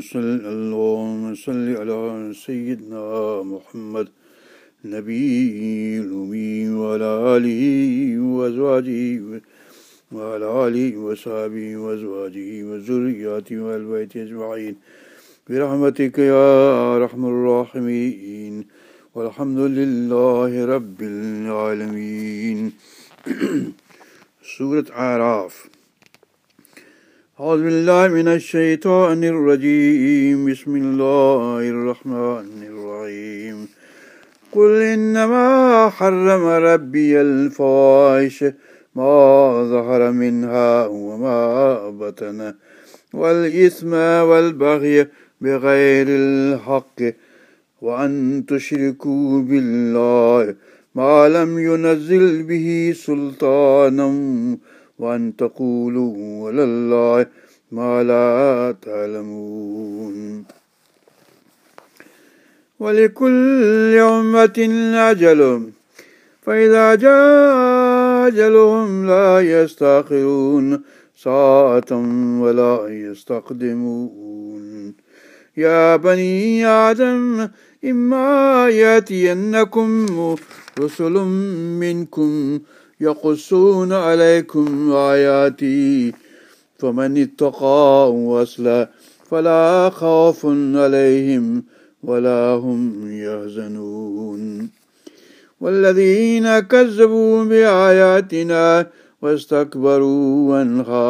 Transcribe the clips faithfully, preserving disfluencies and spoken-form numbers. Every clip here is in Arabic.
صل اللهم صل على سيدنا محمد النبي الأمي وعلى آله وأزواجه وعلى آله وصحبه وأزواجه وذرياته وآل بيته أجمعين برحمتك يا أرحم الراحمين والحمد لله رب العالمين. سورة أعراف. أعوذ بالله من الشيطان الرجيم. بسم الله الرحمن الرحيم. قل إنما حرم ربي الفواحش ما ظهر منها وما بطن والإثم والبغي بغير الحق وأن تشركوا بالله ما لم ينزل به سلطانا وأن تقولوا على الله ما لا تعلمون. ولكل أمة أجل فإذا جاء أجلهم لا يستأخرون ساعة ولا يستقدمون. يا بني آدم إما يأتينكم رسل منكم يقصون عليكم آياتي فمن اتقى وأصلح فلا خوف عليهم ولا هم يحزنون. والذين كذبوا بآياتنا واستكبروا عنها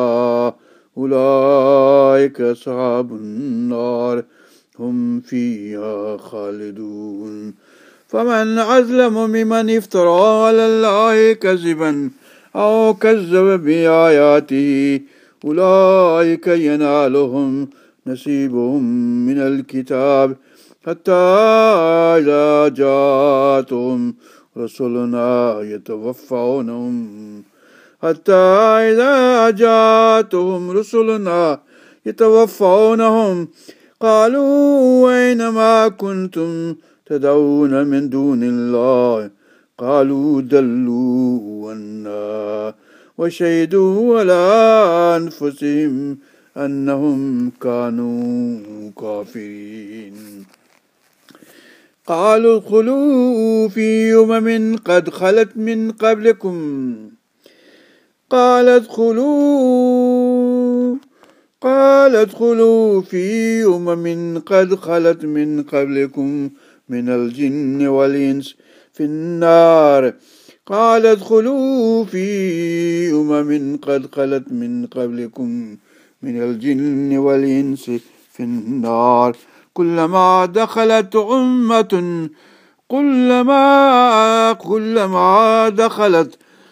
أولئك أصحاب النار هم فيها خالدون. فمن أظلم ممن افترى على الله كذبا أو كذب بآياته أولئك ينالهم نصيبهم من الكتاب حتى إذا جاءتهم رسلنا يتوفونهم حتى إذا جاءتهم رسلنا يتوفونهم قالوا أين ما كنتم تدعون من دون الله قالوا ضلوا عنا وشهدوا على أنفسهم أنهم كانوا كافرين. قالوا ادخلوا في أمم قد خلت من قبلكم قال ادخلوا قال ادخلوا في أمم قد خلت من قبلكم من الجن والإنس في النار قال ادخلوا في أمم قد خلت من قبلكم من الجن والإنس في النار كلما دخلت أمة كلما كلما دخلت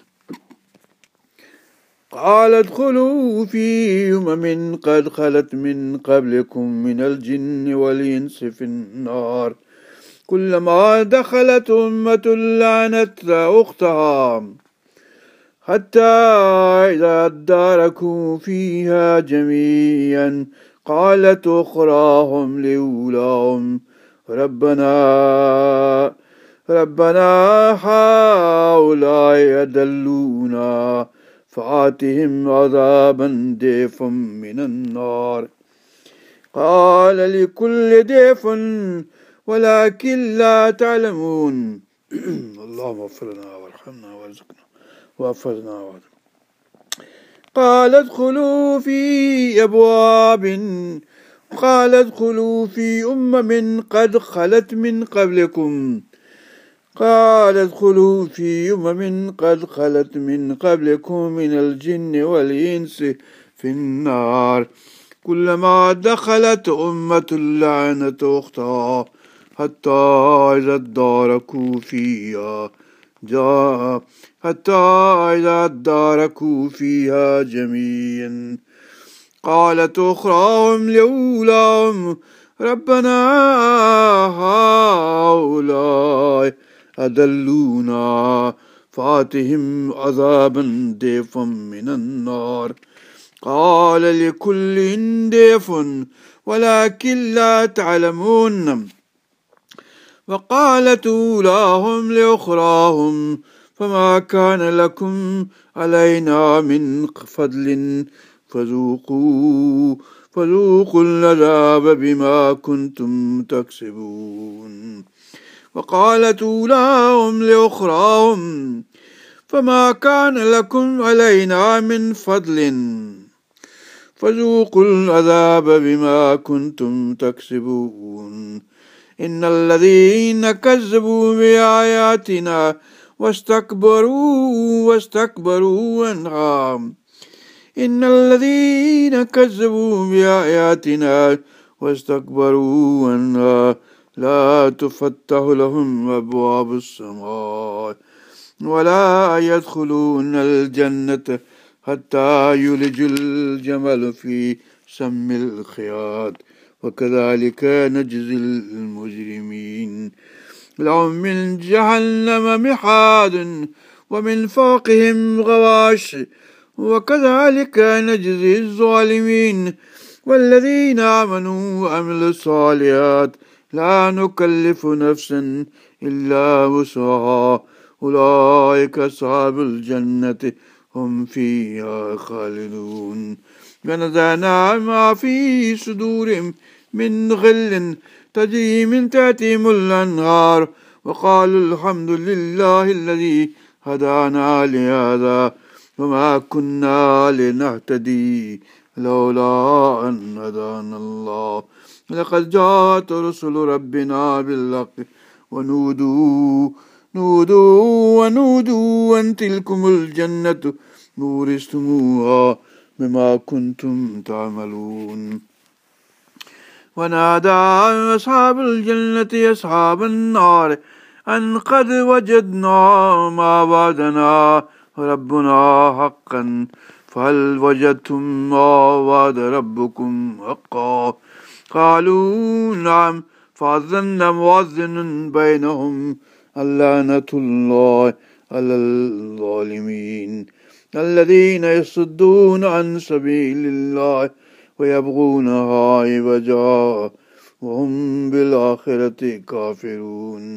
قال ادخلوا في أمم قد خلت من قبلكم من الجن والإنس في النار كلما دخلت أمة لعنت أختها حتى إذا اداركوا فيها جميعا قالت أخراهم لأولاهم ربنا ربنا هؤلاء أضلونا فآتهم عذابا ضعفا من النار قال لكل ضعف ولكن لا تعلمون. اللهم اغفر لنا وارحمنا وارزقنا واحفظنا. قال ادخلوا في أبواب قال ادخلوا في أمم قد خلت من قبلكم قال ادخلوا في أمم قد خلت من قبلكم من الجن والإنس في النار كلما دخلت أمة لعنت أختها حتى إذا اداركوا فيها جاء حتى إذا اداركوا فيها جميعا قالت أخراهم لأولاهم ربنا هؤلاء أضلونا فآتهم عذابا ضعفا من النار قال لكل ضعف ولكن لا تعلمون. وقالت أولاهم لأخراهم فما كان لكم علينا من فضل فذوقوا فذوقوا العذاب بما كنتم تكسبون. وقالت أولاهم لأخراهم فما كان لكم علينا من فضل فذوقوا العذاب بما كنتم تكسبون. إن الذين كذبوا بآياتنا واستكبروا واستكبروا عنها إن الذين كذبوا بآياتنا واستكبروا عنها لا تفتح لهم أبواب السماء ولا يدخلون الجنة حتى يلج الجمل في سم الخياط وكذلك نجزي المجرمين. لهم من جهنم مهاد ومن فوقهم غواش وكذلك نجزي الظالمين. والذين آمنوا وعملوا الصالحات لا نكلف نفسا إلا وسعها أولئك أصحاب الجنة هم فيها خالدون. ونزعنا ما في صدورهم من غل تجري من تحتهم الأنهار وقالوا الحمد لله الذي هدانا لهذا وما كنا لنهتدي لولا أن هدانا الله لقد جاءت رسل ربنا بالحق ونودوا نودوا ونودوا أن تلكم الجنة نورثتموها بما كنتم تعملون. ونادى أصحاب الجنة أصحاب النار أن قد وجدنا ما وعدنا ربنا حقا فهل وجدتم ما وعد ربكم حقا قالوا نعم فأذن مؤذن بينهم اللعنة الله على الظالمين الذين يصدون عن سبيل الله ويبغونها عوجا وهم بالآخرة كافرون.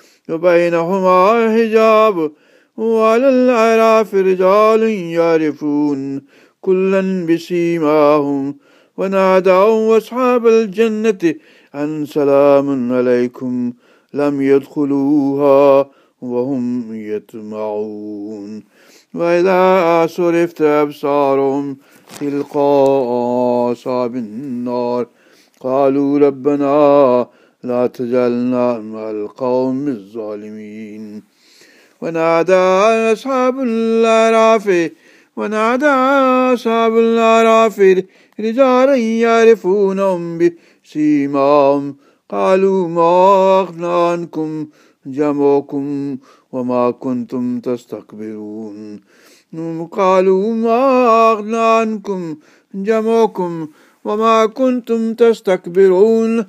وبينهما حجاب وعلى الأعراف رجال يعرفون كلا بسيماهم ونادوا أصحاب الجنة أن سلام عليكم لم يدخلوها وهم يطمعون. وإذا صرفت أبصارهم تلقاء أصحاب النار قالوا ربنا لا تجعلنا مع القوم الظالمين. ونادى أصحاب الأعراف ونادى أصحاب الأعراف رجالا يعرفونهم بسيماهم قالوا ما أغنى عنكم جمعكم وما كنتم تستكبرون. قالوا ما أغنى عنكم جمعكم وما كنتم تستكبرون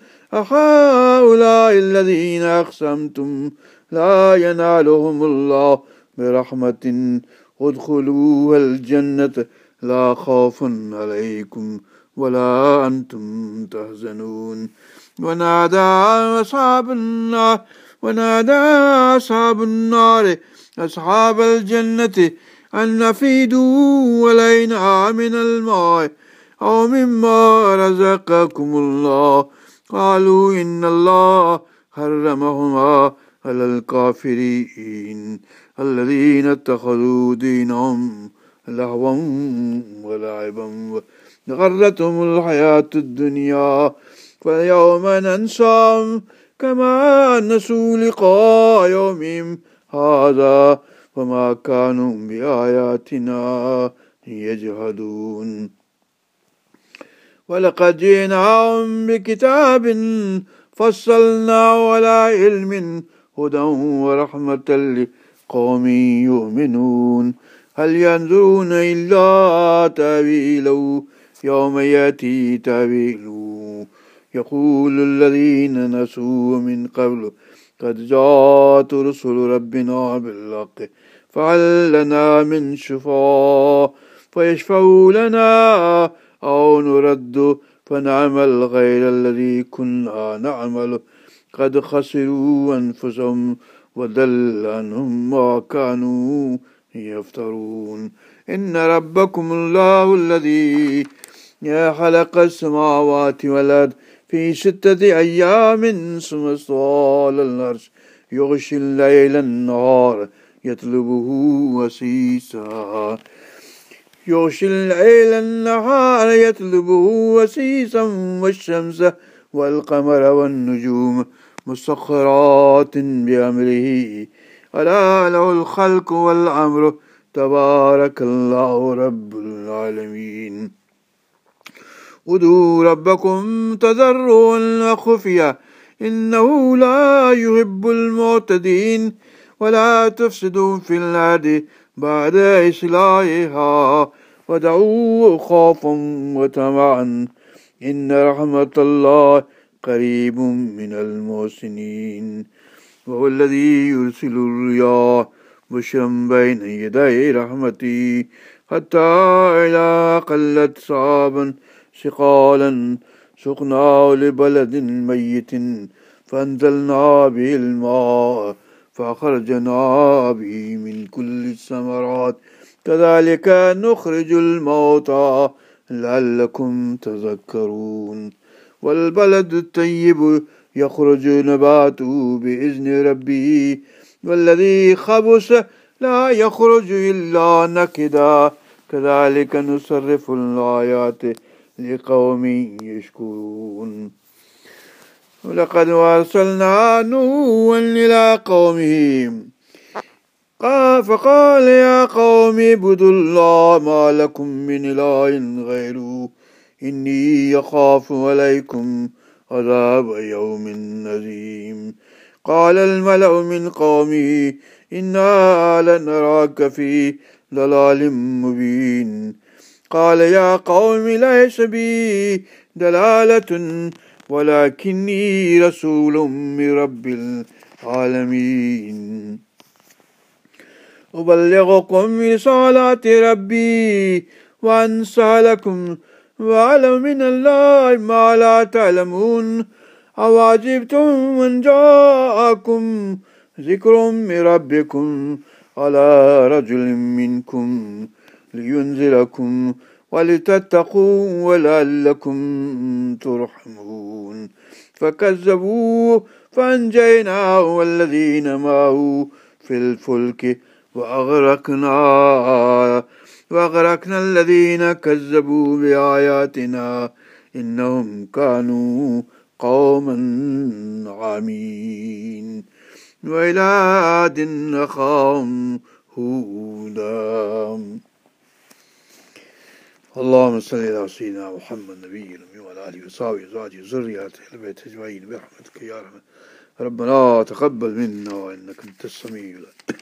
أهؤلاء الذين أقسمتم لا ينالهم الله برحمة ادخلوها الجنة لا خوف عليكم ولا أنتم تحزنون. ونادى أصحاب النار ونادى أصحاب النار أصحاب الجنة أن أفيدوا علينا من الماء أو مما رزقكم الله قالوا إن الله حرمهما على الكافرين الذين اتخذوا دينهم لهوا ولعبا وغرتهم الحياة الدنيا فاليوم ننساهم كما نسوا لقاء يومهم هذا وما كانوا بآياتنا يجحدون. ولقد جئناهم بكتاب فصلناه على علم هدى ورحمة لقوم يؤمنون هل ينظرون إلا تأويله يوم يأتي تأويله يقول الذين نسوا من قبل قد جاءت رسل ربنا بالحق فهل لنا من شفاء فيشفعوا لنا أو نرد فنعمل غير الذي كنا نعمل قد خسروا أنفسهم وضل عنهم ما كانوا يفترون. إن ربكم الله الذي يا خلق السماوات والأرض في ستة أيام ثم استوى على العرش يغشي الليل النهار يطلبه وسيسا يغشي الليل النهار يطلبه وسيسا والشمس والقمر والنجوم مسخرات بأمره ألا له الخلق والأمر تبارك الله رب العالمين ادعوا ربكم تضرعا وخفيا إنه لا يحب المعتدين ولا تفسدوا في الأرض بعد إصلاحها ودعوه خوفا وطمعا إن رحمة الله قريب من المحسنين وهو الذي يرسل الرياح بشرا بين يدي رحمته حتى إذا قلت سحابا ثقالا سقناه لبلد ميت فأنزلنا به الماء فأخرجنا به من كل الثمرات كذلك نخرج الموتى لعلكم تذكرون والبلد الطيب يخرج نباته بإذن ربه والذي خبث لا يخرج إلا نكدا كذلك نصرف الآيات لقوم يشكرون ولقد أرسلنا نوحا إلى قومه فقال يا قوم اعبدوا الله ما لكم من إله غيره إني أخاف عليكم عذاب يوم عظيم قال الملأ من قومه إنا لنراك في ضلال مبين قال يا قوم ليس بي دلالة ولكني رسول من رب العالمين أبلغكم رسالات ربي وأنصح لكم وأعلم من الله ما لا تعلمون أوعجبتم أن جاءكم ذكر من ربكم على رجل منكم لينذركم ولتتقوا ولعلكم ترحمون فكذبوه فأنجيناه والذين معه في الفلك وأغرقنا وأغرقنا الذين كذبوا بآياتنا إنهم كانوا قوما عمين وإلى عاد أخاهم هودا اللهم صل على سيدنا محمد النبي الأمي وعلى آله وصحبه وأزواجه وذريته البيت أجمعين برحمتك يا رحمن ربنا تقبل منا إنك أنت السميع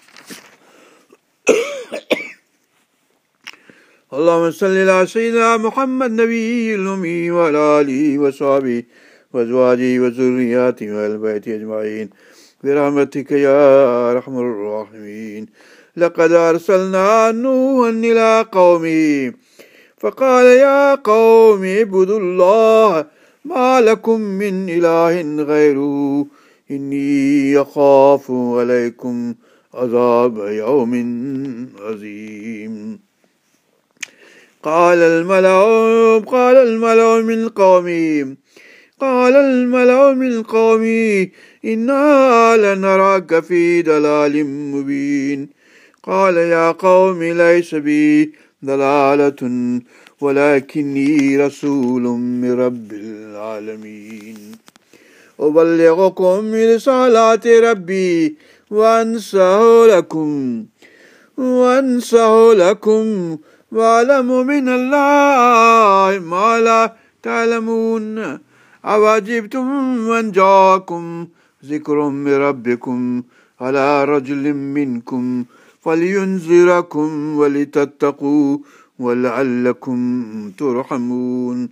اللهم صل على سيدنا محمد النبي الأمي وعلى آله وصحبه وأزواجه وذرياته والبيت أجمعين برحمتك يا أرحم الراحمين لقد أرسلنا نوحا إلى قومه فقال يا قوم اعبدوا الله ما لكم من إله غيره إني أخاف عليكم عذاب يوم عظيم قال الملأ قال الملأ من قومي قال الملأ من قومي إنا لنراك في ضلال مبين قال يا قوم ليس بي ضلالة ولكني رسول من رب العالمين أبلغكم رسالات ربي وأنصح لكم وأنصح لكم وأعلم من الله ما لا تعلمون أوعجبتم أن جاءكم ذكر من ربكم على رجل منكم فلينذركم ولتتقوا ولعلكم ترحمون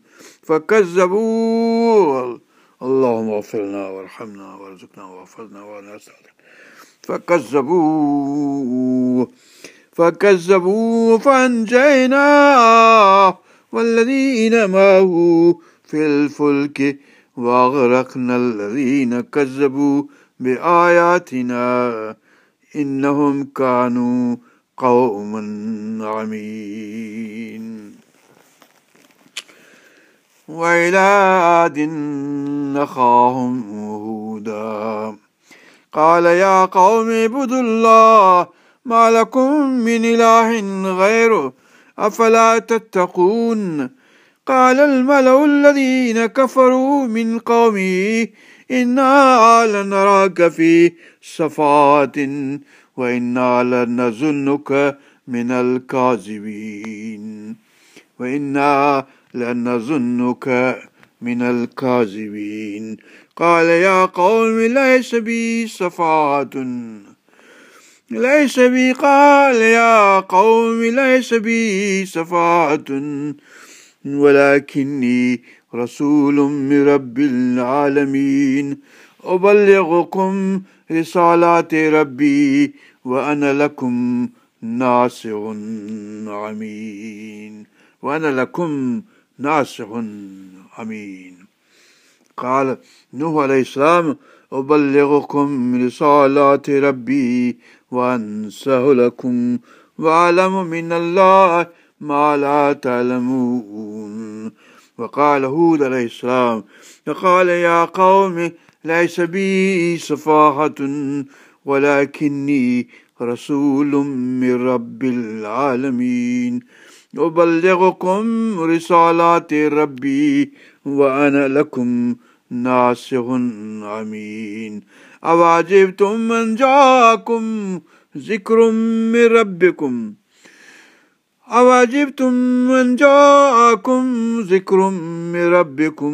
فكذبوا اللهم اغفر لنا وارحمنا وارزقنا واحفظنا ونستغفرك فكذبوا فكذبوا فأنجيناه والذين معه في الفلك وأغرقنا الذين كذبوا بآياتنا إنهم كانوا قوما عمين. وإلى عاد أخاهم هودا قال يا قوم اعبدوا الله ما لكم من إله غيره أفلا تتقون قال الملأ الذين كفروا من قومه إنا لنراك في سفاهة وإنا لنظنك من الكاذبين وإنا لنظنك من الكاذبين قال يا قوم ليس بي سفاهة ليس بي قال يا قوم ليس بي سفاهة ولكني رسول من رب العالمين أبلغكم رسالات ربي وأنا لكم ناصح أمين وأنا لكم ناصح أمين قال نوح عليه السلام أبلغكم رسالات ربي وأنصح لكم وأعلم من الله ما لا تعلمون وقال هود عليه السلام فقال يا قوم ليس بي سفاهة ولكني رسول من رب العالمين أبلغكم رسالات ربي وأنا لكم ناصح أمين أوعجبتم من جاءكم ذكر من ربكم أوعجبتم من جاءكم ذكر من ربكم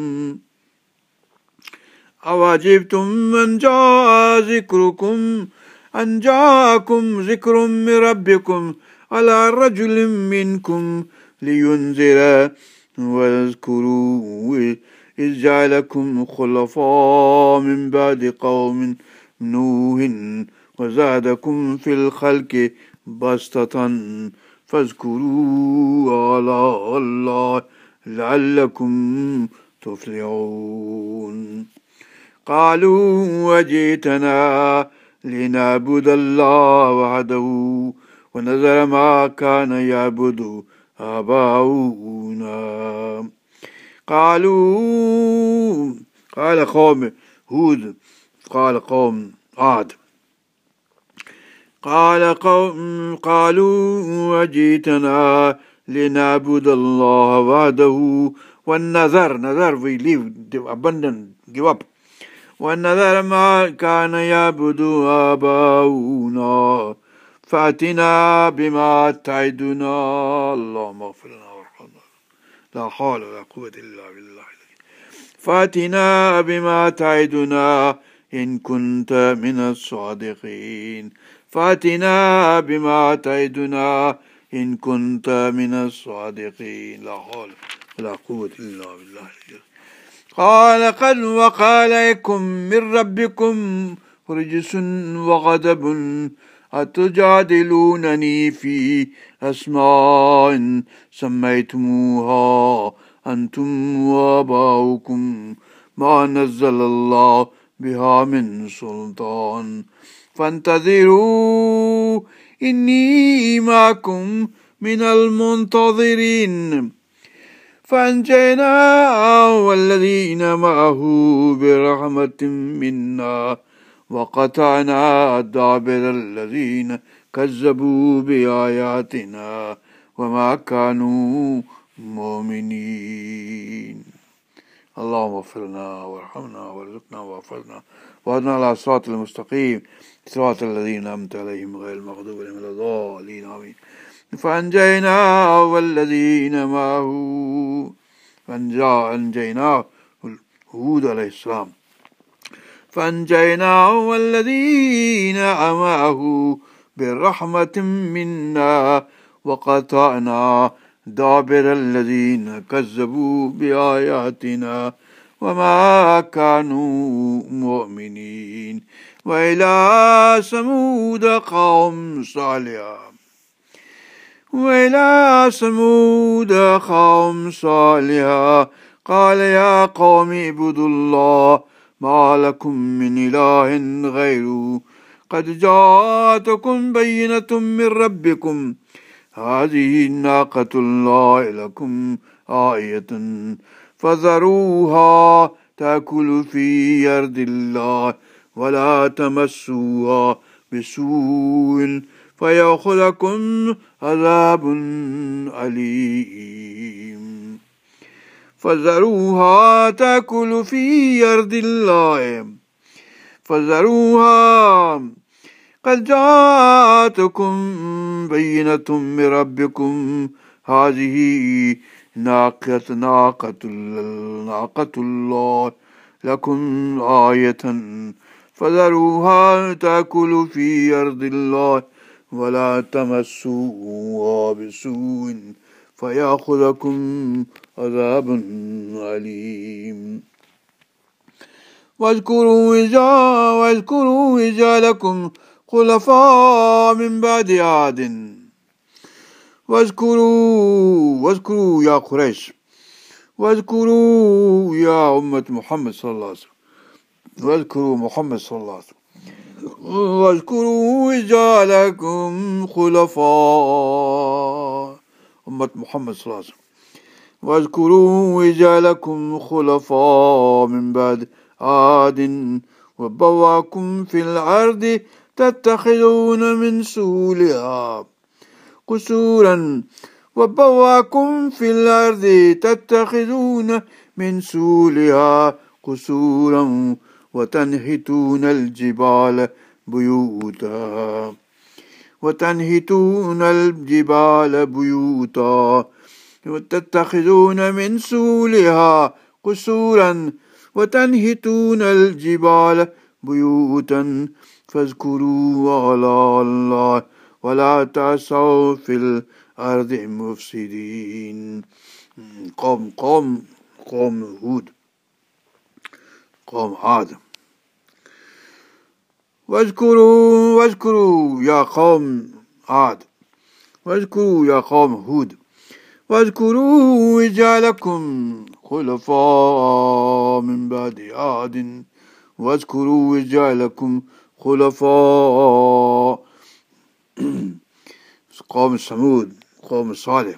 أوعجبتم من جاء ذكركم أن جاءكم ذكر من ربكم على رجل منكم لينذر واذكروا إذ جعلكم خلفاء من بعد قوم نوح وزادكم في الخلق بسطة فاذكروا آلاء الله لعلكم تفلحون قالوا وجئتنا لنعبد الله وحده ونذر ما كان يعبد آباؤنا قالوا قال قوم هود قال قوم عاد قال قوم قالوا وجئتنا لنعبد الله وحده والنذر نذر we leave abandon give up والنذر ما كان يعبد آباؤنا فأتنا بما تعدنا اللهم اغفر لنا وارحمنا لا حول ولا قوة إلا بالله فأتنا بما تعدنا إن كنت من الصادقين فأتنا بما تعدنا إن كنت من الصادقين لا حول ولا قوة إلا بالله قال قد وقع عليكم من ربكم رجس وغضب أتجادلونني في أسماء سميتموها أنتم وآباؤكم ما نزل الله بها من سلطان فانتظروا إني معكم من المنتظرين فأنجيناه والذين معه برحمة منا وقطعنا دابر الذين كذبوا بآياتنا وما كانوا مؤمنين اللهم اغفر لنا وارحمنا وارزقنا واغفرنا واهدنا على الصراط المستقيم صراط الذين أنعمت عليهم غير المغضوب عليهم ولا الضالين آمين فأنجيناه والذين معه فأنجيناه هود عليه السلام فأنجيناه والذين معه برحمة منا وقطعنا دابر الذين كذبوا بآياتنا وما كانوا مؤمنين وإلى ثمود قوم صالح وإلى ثمود قوم صالح قال يا قوم اعبدوا الله ما لكم من إله غيره قد جاءتكم بينة من ربكم هذه ناقة الله لكم آية فذروها تأكل في أرض الله ولا تمسوها بسوء فيأخذكم عذاب أليم فذروها تأكل في أرض الله فذروها قد جاءتكم بينة من ربكم هذه ناقة ناقة ناقة الله لكم آية فذروها تأكل في أرض الله ولا تمسوها بسوء فيأخذكم عذاب أليم واذكروا إذا واذكروا إذا لكم خلفاء من بعد عاد واذكروا واذكروا يا قريش واذكروا يا أمة محمد صلى الله عليه وسلم واذكروا محمد صلى الله عليه وسلم واذكروا إذا لكم خلفاء أمة محمد صلى الله عليه وسلم واذكروا إذا لكم خلفاء من بعد عاد وبواكم في الأرض تتخذون من سهولها قصورا وبواكم في الأرض تتخذون من سهولها قصورا وتنحتون الجبال بيوتا وتنحتون الجبال بيوتا وتتخذون من سهولها قصورا وتنحتون الجبال بيوتا فاذكروا آلاء الله ولا تعثوا في الأرض مفسدين. قوم قوم قوم هود قوم عاد. واذكروا واذكروا يا قوم عاد واذكروا يا قوم هود واذكروا إذ جعلكم خلفاء من بعد عاد واذكروا إذ جعلكم خلفاء قوم ثمود قوم صالح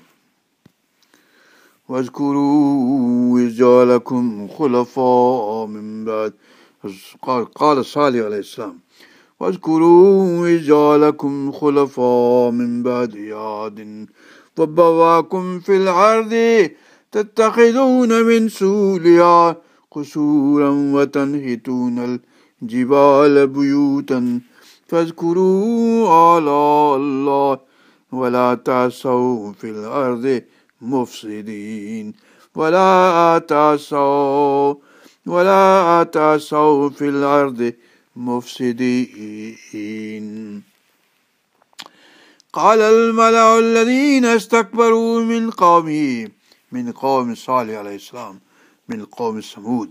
واذكروا إذ جعلكم خلفاء من بعد قال, قال صالح عليه السلام واذكروا إذ جعلكم خلفاء من بعد عاد وبواكم في الأرض تتخذون من سهولها قصورا وتنحتون الجبال بيوتا فاذكروا آلاء الله ولا تعثوا في الأرض مفسدين ولا تعثوا ولا تعثوا في الأرض مفسدين. قال الملأ الذين استكبروا من قومه من قوم صالح عليه السلام من قوم ثمود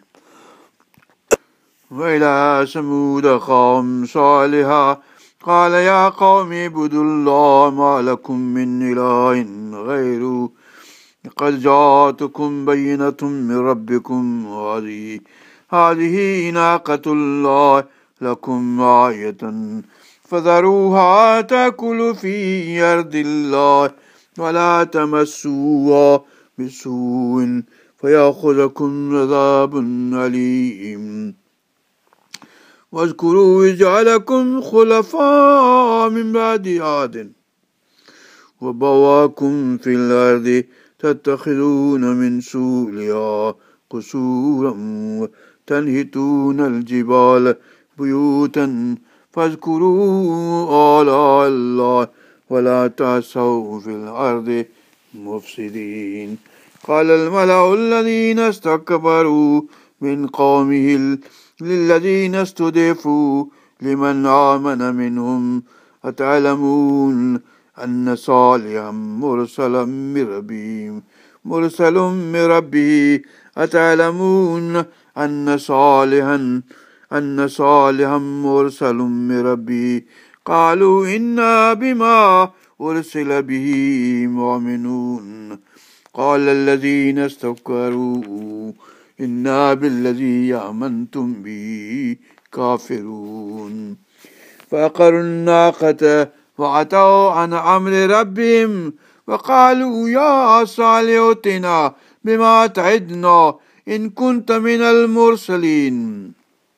وإلى ثمود قوم صالحا قال يا قوم اعبدوا الله ما لكم من إله غيره قد جاءتكم بينة من ربكم هذه هذه ناقة الله لكم آية فذروها تأكل في أرض الله ولا تمسوها بسوء فيأخذكم عذاب أليم. واذكروا إذ جعلكم خلفاء من بعد عاد وبواكم في الأرض تتخذون من سهولها قصورا وتنحتون الجبال بيوتا فاذكروا آلاء الله ولا تعثوا في الأرض مفسدين. قال الملأ الذين استكبروا من قومه للذين استضعفوا لمن آمن منهم أتعلمون أن صالحا مرسلا من ربه مرسل من ربه أتعلمون أن صالحا أن صالحا مرسل من ربه قالوا إنا بما أرسل به مؤمنون. قال الذين استكبروا إنا بالذي آمنتم به كافرون. فعقروا الناقة وعتوا عن أمر ربهم وقالوا يا صالح ائتنا بما تعدنا إن كنت من المرسلين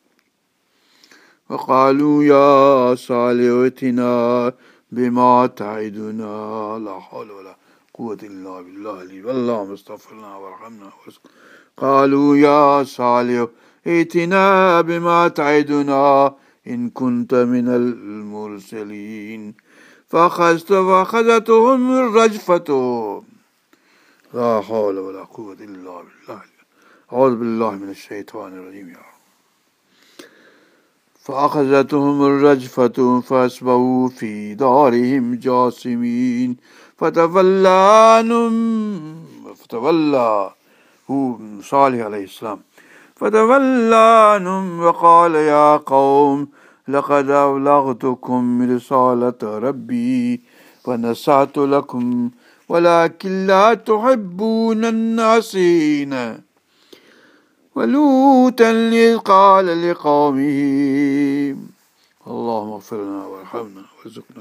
وقالوا يا صالح ائتنا بما تعدنا لا حول ولا قوة إلا بالله اللهم استغفرنا وارحمنا. قالوا يا صالح ائتنا بما تعدنا إن كنت من المرسلين فأخذتهم الرجفة لا حول ولا قوة إلا بالله. أعوذ بالله من الشيطان الرجيم. يا فأخذتهم الرجفة فأصبحوا في دارهم جاثمين فتولى عنهم فتولى هو صالح عليه السلام فتولى عنهم وقال يا قوم لقد أبلغتكم رسالة ربي ونصحت لكم ولكن لا تحبون الناصحين. ولوطا إذ قال لقومه اللهم اغفر لنا وارحمنا وارزقنا.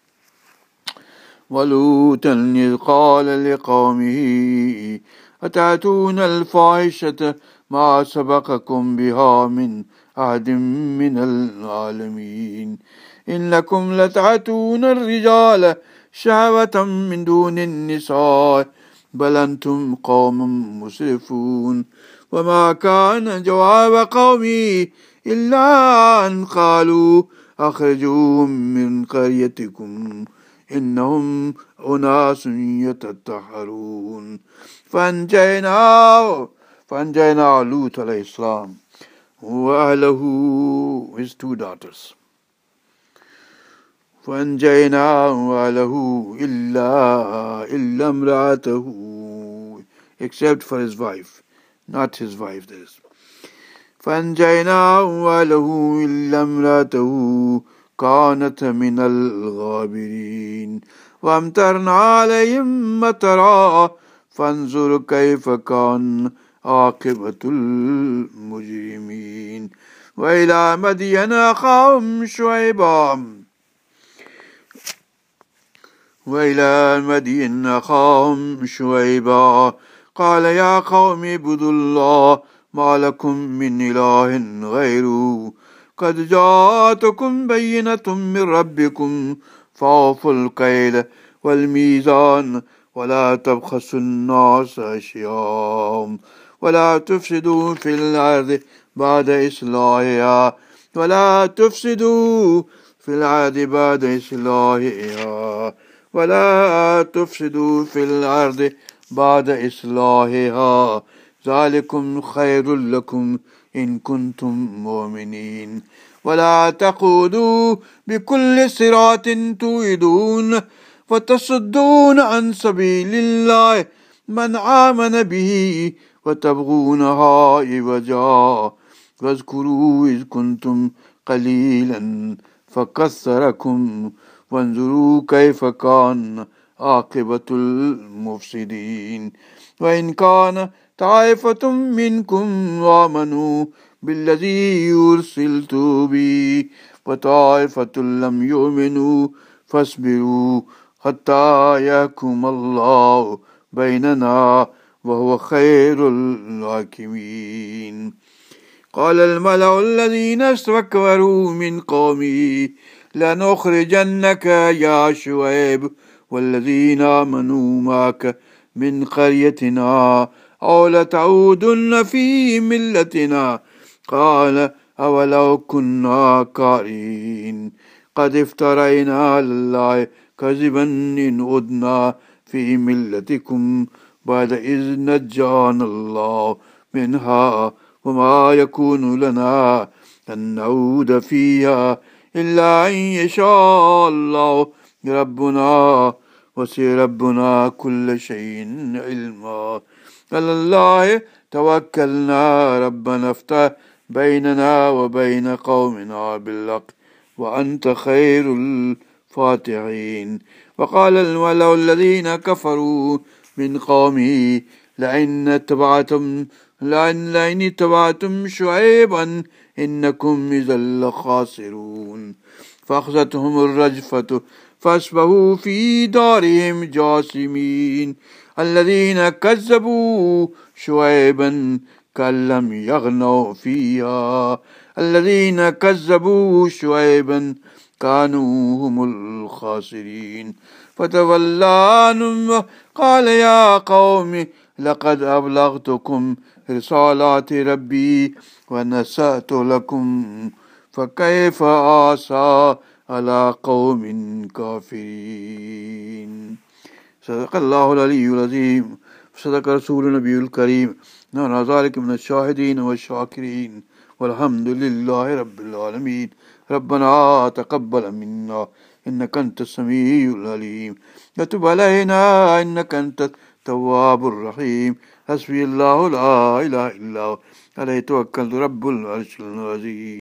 ولوطا إذ قال لقومه أتأتون الفاحشة ما سبقكم بها من أحد من العالمين إنكم لتأتون الرجال شهوة من دون النساء بل أنتم قوم مسرفون. وما كان جواب قومي إلا أن قالوا أخرجوهم من قريتكم إنهم أناس يتطهرون. فأنجيناه فأنجينا لوط عليه السلام وأهله his two daughters. فأنجيناه وأهله إلا إلا امرأته except for his wife, not his wife this. فأنجيناه وأهله إلا امرأته كانت من الغابرين وأمطرنا عليهم مطرا فانظر كيف كان عاقبة المجرمين. وإلى مدين أخاهم شعيبا وإلى مدين أخاهم شعيبا قال يا قوم اعبدوا الله ما لكم من إله غيره قد جاءتكم بينة من ربكم فأوفوا الكيل والميزان ولا تبخسوا الناس أشياءهم ولا تفسدوا في الأرض بعد إصلاحها ولا تفسدوا في الأرض بعد إصلاحها ولا تفسدوا في الأرض بعد إصلاحها ذلكم خير لكم إن كنتم مؤمنين. ولا تقودوا بكل صراط توعدون وتصدون عن سبيل الله من آمن به وتبغونها عوجا واذكروا إذ كنتم قليلا فكثركم وانظروا كيف كان عاقبة المفسدين. وإن كان طائفة منكم آمنوا بالذي أرسلت به وطائفة لم يؤمنوا فاصبروا حتى يحكم الله بيننا وهو خير الحاكمين. قال الملأ الذين استكبروا من قومه لنخرجنك يا شعيب والذين آمنوا معك من قريتنا أو لتعودن في ملتنا قال أولو كنا كارهين قد افترينا على الله كذبا إن عدنا في ملتكم بعد إذ نجانا الله منها وما يكون لنا أن نعود فيها إلا أن يشاء الله ربنا وسع ربنا كل شيء علما. على الله توكلنا ربنا افتح بيننا وبين قومنا بالحق وأنت خير الفاتحين. وقال الملأ الذين كفروا من قومه لئن اتبعتم لئن لئن اتبعتم شعيبا إنكم إذا لخاسرون. فأخذتهم الرجفة فأصبحوا في دارهم جاثمين. الذين كذبوا شعيبا كأن لم يغنوا فيها الذين كذبوا شعيبا كانوا هم الخاسرين فتولى عنهم قال يا قوم لقد أبلغتكم رسالات ربي ونسأت لكم فكيف آسى على قوم كافرين. صدق الله العلي العظيم. صدق رسول النبي الكريم. نحن ذلك من الشاهدين والشاكرين والحمد لله رب العالمين. ربنا تقبل منا إنك أنت السميع العليم وتب علينا إنك أنت التواب الرحيم. حسبي الله لا إله إلا هو عليه توكلت رب العرش العظيم.